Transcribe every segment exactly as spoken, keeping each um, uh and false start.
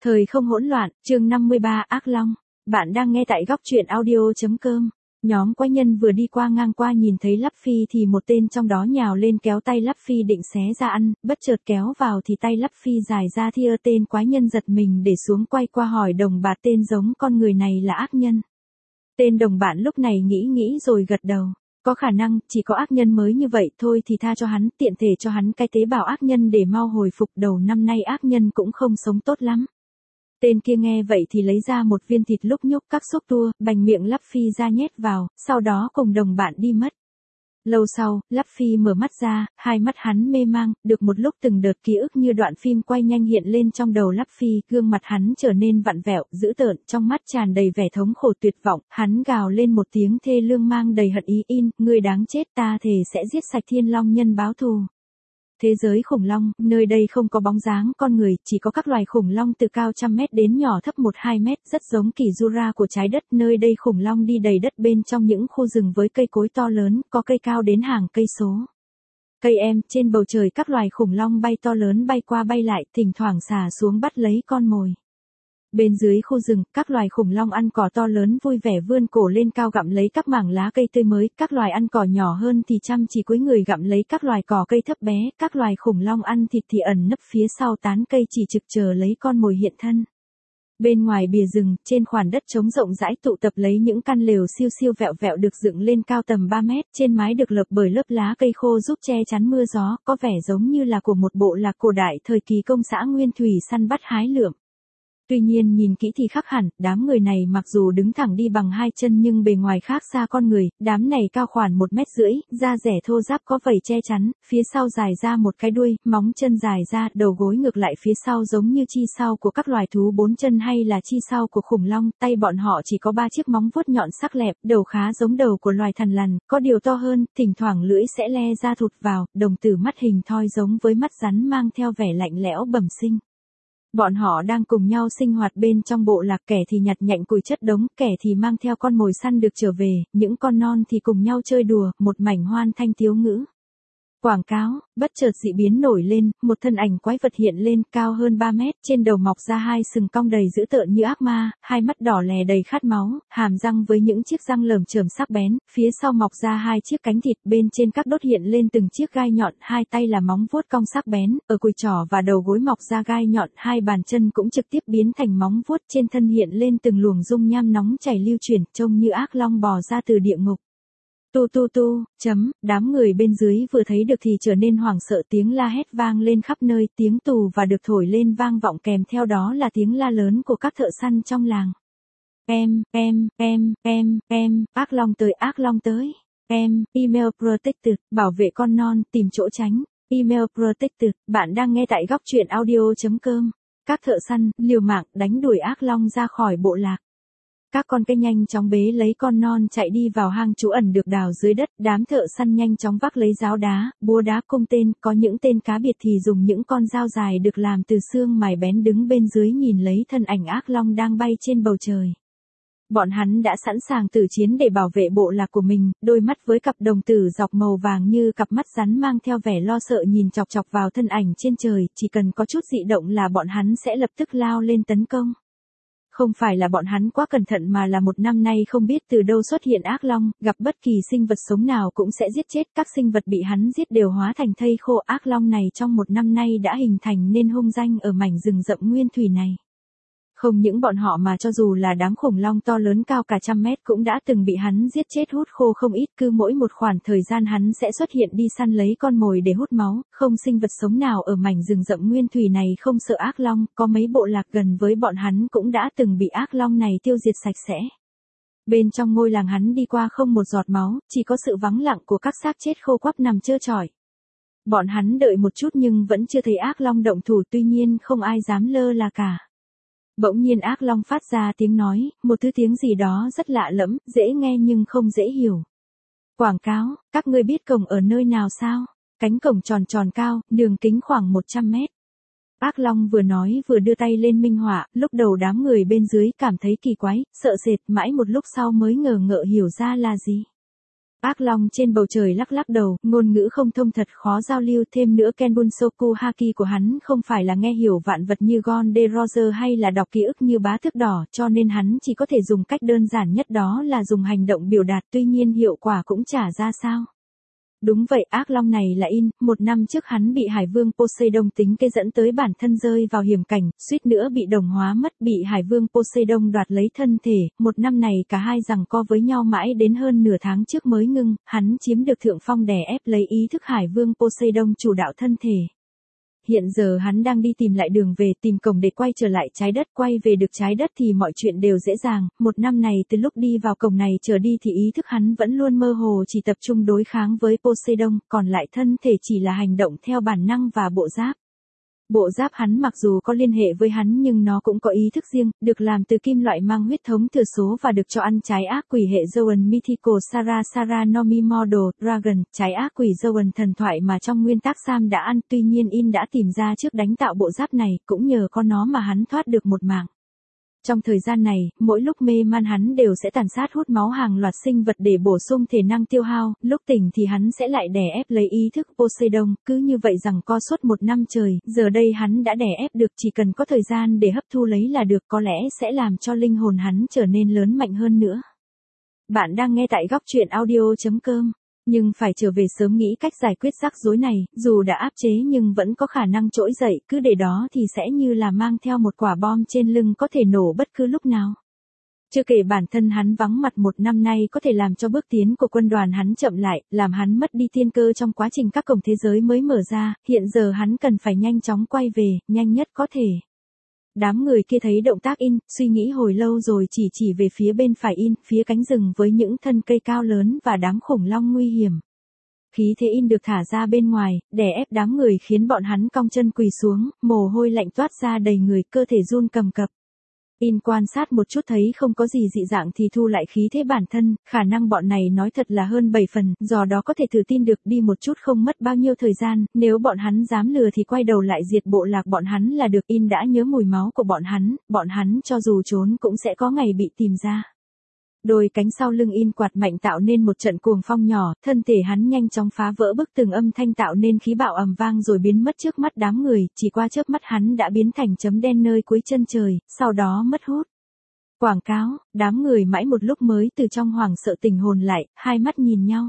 Thời không hỗn loạn, chương năm mươi ba Ác Long. Bạn đang nghe tại góc truyện audio.com. Nhóm quái nhân vừa đi qua ngang qua nhìn thấy Luffy thì một tên trong đó nhào lên kéo tay Luffy định xé ra ăn, bất chợt kéo vào thì tay Luffy dài ra thia. Tên quái nhân giật mình để xuống quay qua hỏi đồng bạn tên giống con người này là ác nhân. Tên đồng bạn lúc này nghĩ nghĩ rồi gật đầu. Có khả năng, chỉ có ác nhân mới như vậy thôi thì tha cho hắn, tiện thể cho hắn cái tế bào ác nhân để mau hồi phục. Đầu năm nay ác nhân cũng không sống tốt lắm. Tên kia nghe vậy thì lấy ra một viên thịt lúc nhúc các xúc tua, bành miệng Luffy ra nhét vào, sau đó cùng đồng bạn đi mất. Lâu sau, Luffy mở mắt ra, hai mắt hắn mê mang, được một lúc từng đợt ký ức như đoạn phim quay nhanh hiện lên trong đầu Luffy, gương mặt hắn trở nên vặn vẹo, dữ tợn, trong mắt tràn đầy vẻ thống khổ tuyệt vọng, hắn gào lên một tiếng thê lương mang đầy hận ý, in, ngươi đáng chết, ta thề sẽ giết sạch Thiên Long nhân báo thù. Thế giới khủng long, nơi đây không có bóng dáng con người, chỉ có các loài khủng long từ cao trăm mét đến nhỏ thấp một hai mét, rất giống kỳ Jura của trái đất. Nơi đây khủng long đi đầy đất bên trong những khu rừng với cây cối to lớn, có cây cao đến hàng cây số. Cây em, trên bầu trời các loài khủng long bay to lớn bay qua bay lại, thỉnh thoảng xà xuống bắt lấy con mồi. Bên dưới khu rừng, các loài khủng long ăn cỏ to lớn vui vẻ vươn cổ lên cao gặm lấy các mảng lá cây tươi mới, các loài ăn cỏ nhỏ hơn thì chăm chỉ cúi người gặm lấy các loài cỏ cây thấp bé, các loài khủng long ăn thịt thì ẩn nấp phía sau tán cây chỉ trực chờ lấy con mồi hiện thân. Bên ngoài bìa rừng, trên khoản đất trống rộng rãi tụ tập lấy những căn lều siêu siêu vẹo vẹo được dựng lên cao tầm ba mét, trên mái được lợp bởi lớp lá cây khô giúp che chắn mưa gió, có vẻ giống như là của một bộ lạc cổ đại thời kỳ công xã Nguyên Thủy săn bắt hái lượm. Tuy nhiên nhìn kỹ thì khác hẳn, đám người này mặc dù đứng thẳng đi bằng hai chân nhưng bề ngoài khác xa con người, đám này cao khoảng một mét rưỡi, da rẻ thô ráp có vảy che chắn, phía sau dài ra một cái đuôi, móng chân dài ra, đầu gối ngược lại phía sau giống như chi sau của các loài thú bốn chân hay là chi sau của khủng long, tay bọn họ chỉ có ba chiếc móng vuốt nhọn sắc lẹm, đầu khá giống đầu của loài thằn lằn, có điều to hơn, thỉnh thoảng lưỡi sẽ le ra thụt vào, đồng tử mắt hình thoi giống với mắt rắn mang theo vẻ lạnh lẽo bẩm sinh. Bọn họ đang cùng nhau sinh hoạt bên trong bộ lạc, kẻ thì nhặt nhạnh củi chất đống, kẻ thì mang theo con mồi săn được trở về, những con non thì cùng nhau chơi đùa, một mảnh hoan thanh tiếu ngữ. Quảng cáo, bất chợt dị biến nổi lên, một thân ảnh quái vật hiện lên cao hơn ba mét, trên đầu mọc ra hai sừng cong đầy dữ tợn như ác ma, hai mắt đỏ lè đầy khát máu, hàm răng với những chiếc răng lởm chởm sắc bén, phía sau mọc ra hai chiếc cánh thịt, bên trên các đốt hiện lên từng chiếc gai nhọn, hai tay là móng vuốt cong sắc bén, ở cùi trỏ và đầu gối mọc ra gai nhọn, hai bàn chân cũng trực tiếp biến thành móng vuốt, trên thân hiện lên từng luồng dung nham nóng chảy lưu chuyển, trông như ác long bò ra từ địa ngục. Tu tu tu, chấm, đám người bên dưới vừa thấy được thì trở nên hoảng sợ, tiếng la hét vang lên khắp nơi, tiếng tù và được thổi lên vang vọng kèm theo đó là tiếng la lớn của các thợ săn trong làng. Em, em, em, em, em, ác long tới, ác long tới. Em, email protected, bảo vệ con non, tìm chỗ tránh. Email protected, bạn đang nghe tại góc truyện audio.com. Các thợ săn, liều mạng, đánh đuổi ác long ra khỏi bộ lạc. Các con cây nhanh chóng bế lấy con non chạy đi vào hang trú ẩn được đào dưới đất, đám thợ săn nhanh chóng vác lấy giáo đá, búa đá cung tên, có những tên cá biệt thì dùng những con dao dài được làm từ xương mài bén đứng bên dưới nhìn lấy thân ảnh ác long đang bay trên bầu trời. Bọn hắn đã sẵn sàng tử chiến để bảo vệ bộ lạc của mình, đôi mắt với cặp đồng tử dọc màu vàng như cặp mắt rắn mang theo vẻ lo sợ nhìn chọc chọc vào thân ảnh trên trời, chỉ cần có chút dị động là bọn hắn sẽ lập tức lao lên tấn công. Không phải là bọn hắn quá cẩn thận mà là một năm nay không biết từ đâu xuất hiện ác long, gặp bất kỳ sinh vật sống nào cũng sẽ giết chết, các sinh vật bị hắn giết đều hóa thành thây khô. Ác long này trong một năm nay đã hình thành nên hung danh ở mảnh rừng rậm nguyên thủy này. Không những bọn họ mà cho dù là đám khủng long to lớn cao cả trăm mét cũng đã từng bị hắn giết chết hút khô không ít, cứ mỗi một khoảng thời gian hắn sẽ xuất hiện đi săn lấy con mồi để hút máu, không sinh vật sống nào ở mảnh rừng rậm nguyên thủy này không sợ ác long, có mấy bộ lạc gần với bọn hắn cũng đã từng bị ác long này tiêu diệt sạch sẽ. Bên trong ngôi làng hắn đi qua không một giọt máu, chỉ có sự vắng lặng của các xác chết khô quắp nằm trơ trọi. Bọn hắn đợi một chút nhưng vẫn chưa thấy ác long động thủ, tuy nhiên không ai dám lơ là cả. Bỗng nhiên ác long phát ra tiếng nói, một thứ tiếng gì đó rất lạ lẫm, dễ nghe nhưng không dễ hiểu. Quảng cáo, các ngươi biết cổng ở nơi nào sao? Cánh cổng tròn tròn cao, đường kính khoảng một trăm mét. Ác long vừa nói vừa đưa tay lên minh họa, lúc đầu đám người bên dưới cảm thấy kỳ quái, sợ sệt, mãi một lúc sau mới ngờ ngợ hiểu ra là gì. Ác long trên bầu trời lắc lắc đầu, ngôn ngữ không thông thật khó giao lưu, thêm nữa Ken Bunsoku Haki của hắn không phải là nghe hiểu vạn vật như Gon de Roger hay là đọc ký ức như bá thước đỏ, cho nên hắn chỉ có thể dùng cách đơn giản nhất, đó là dùng hành động biểu đạt, tuy nhiên hiệu quả cũng chả ra sao. Đúng vậy, ác long này là In, một năm trước hắn bị Hải Vương Poseidon tính kế dẫn tới bản thân rơi vào hiểm cảnh, suýt nữa bị đồng hóa mất, bị Hải Vương Poseidon đoạt lấy thân thể, một năm này cả hai giằng co với nhau mãi đến hơn nửa tháng trước mới ngưng, hắn chiếm được thượng phong đè ép lấy ý thức Hải Vương Poseidon chủ đạo thân thể. Hiện giờ hắn đang đi tìm lại đường về, tìm cổng để quay trở lại trái đất, quay về được trái đất thì mọi chuyện đều dễ dàng, một năm này từ lúc đi vào cổng này trở đi thì ý thức hắn vẫn luôn mơ hồ, chỉ tập trung đối kháng với Poseidon, còn lại thân thể chỉ là hành động theo bản năng và bộ giáp. Bộ giáp hắn mặc dù có liên hệ với hắn nhưng nó cũng có ý thức riêng, được làm từ kim loại mang huyết thống thừa số và được cho ăn trái ác quỷ hệ Zoan Mythical Sara Sara Nomi Model Dragon, trái ác quỷ Zoan thần thoại mà trong nguyên tác Sam đã ăn, tuy nhiên In đã tìm ra trước đánh tạo bộ giáp này, cũng nhờ có nó mà hắn thoát được một mạng. Trong thời gian này, mỗi lúc mê man hắn đều sẽ tàn sát hút máu hàng loạt sinh vật để bổ sung thể năng tiêu hao, lúc tỉnh thì hắn sẽ lại đè ép lấy ý thức Poseidon, cứ như vậy rằng co suốt một năm trời, giờ đây hắn đã đè ép được, chỉ cần có thời gian để hấp thu lấy là được, có lẽ sẽ làm cho linh hồn hắn trở nên lớn mạnh hơn nữa. Bạn đang nghe tại góc truyện audio chấm com. Nhưng phải trở về sớm nghĩ cách giải quyết rắc rối này, dù đã áp chế nhưng vẫn có khả năng trỗi dậy, cứ để đó thì sẽ như là mang theo một quả bom trên lưng có thể nổ bất cứ lúc nào. Chưa kể bản thân hắn vắng mặt một năm nay có thể làm cho bước tiến của quân đoàn hắn chậm lại, làm hắn mất đi tiên cơ trong quá trình các cổng thế giới mới mở ra, hiện giờ hắn cần phải nhanh chóng quay về, nhanh nhất có thể. Đám người kia thấy động tác In, suy nghĩ hồi lâu rồi chỉ chỉ về phía bên phải In, phía cánh rừng với những thân cây cao lớn và đám khủng long nguy hiểm. Khí thế In được thả ra bên ngoài, đè ép đám người khiến bọn hắn cong chân quỳ xuống, mồ hôi lạnh toát ra đầy người, cơ thể run cầm cập. In quan sát một chút thấy không có gì dị dạng thì thu lại khí thế bản thân, khả năng bọn này nói thật là hơn bảy phần, do đó có thể thử tin được, đi một chút không mất bao nhiêu thời gian, nếu bọn hắn dám lừa thì quay đầu lại diệt bộ lạc bọn hắn là được. In đã nhớ mùi máu của bọn hắn, bọn hắn cho dù trốn cũng sẽ có ngày bị tìm ra. Đôi cánh sau lưng In quạt mạnh tạo nên một trận cuồng phong nhỏ, thân thể hắn nhanh chóng phá vỡ bức tường âm thanh tạo nên khí bạo ầm vang rồi biến mất trước mắt đám người, chỉ qua chớp mắt hắn đã biến thành chấm đen nơi cuối chân trời, sau đó mất hút. Quảng cáo, đám người mãi một lúc mới từ trong hoảng sợ tỉnh hồn lại, hai mắt nhìn nhau.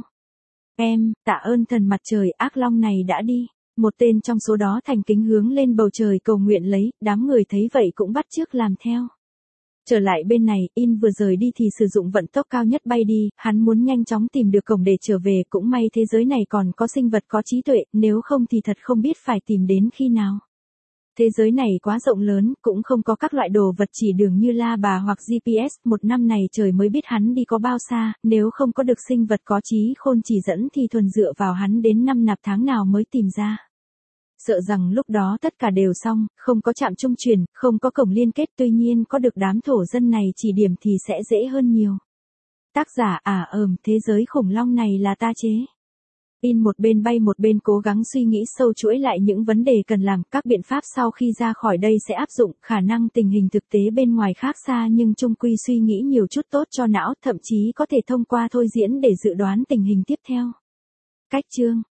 Em, tạ ơn thần mặt trời, ác long này đã đi. Một tên trong số đó thành kính hướng lên bầu trời cầu nguyện lấy, đám người thấy vậy cũng bắt chước làm theo. Trở lại bên này, In vừa rời đi thì sử dụng vận tốc cao nhất bay đi, hắn muốn nhanh chóng tìm được cổng để trở về, cũng may thế giới này còn có sinh vật có trí tuệ, nếu không thì thật không biết phải tìm đến khi nào. Thế giới này quá rộng lớn, cũng không có các loại đồ vật chỉ đường như la bà hoặc giê pê ét, một năm này trời mới biết hắn đi có bao xa, nếu không có được sinh vật có trí khôn chỉ dẫn thì thuần dựa vào hắn đến năm nạp tháng nào mới tìm ra. Sợ rằng lúc đó tất cả đều xong, không có trạm trung truyền, không có cổng liên kết, tuy nhiên có được đám thổ dân này chỉ điểm thì sẽ dễ hơn nhiều. Tác giả à ờm, thế giới khủng long này là ta chế. In một bên bay một bên cố gắng suy nghĩ sâu chuỗi lại những vấn đề cần làm, các biện pháp sau khi ra khỏi đây sẽ áp dụng, khả năng tình hình thực tế bên ngoài khác xa nhưng chung quy suy nghĩ nhiều chút tốt cho não, thậm chí có thể thông qua thôi diễn để dự đoán tình hình tiếp theo. Cách chương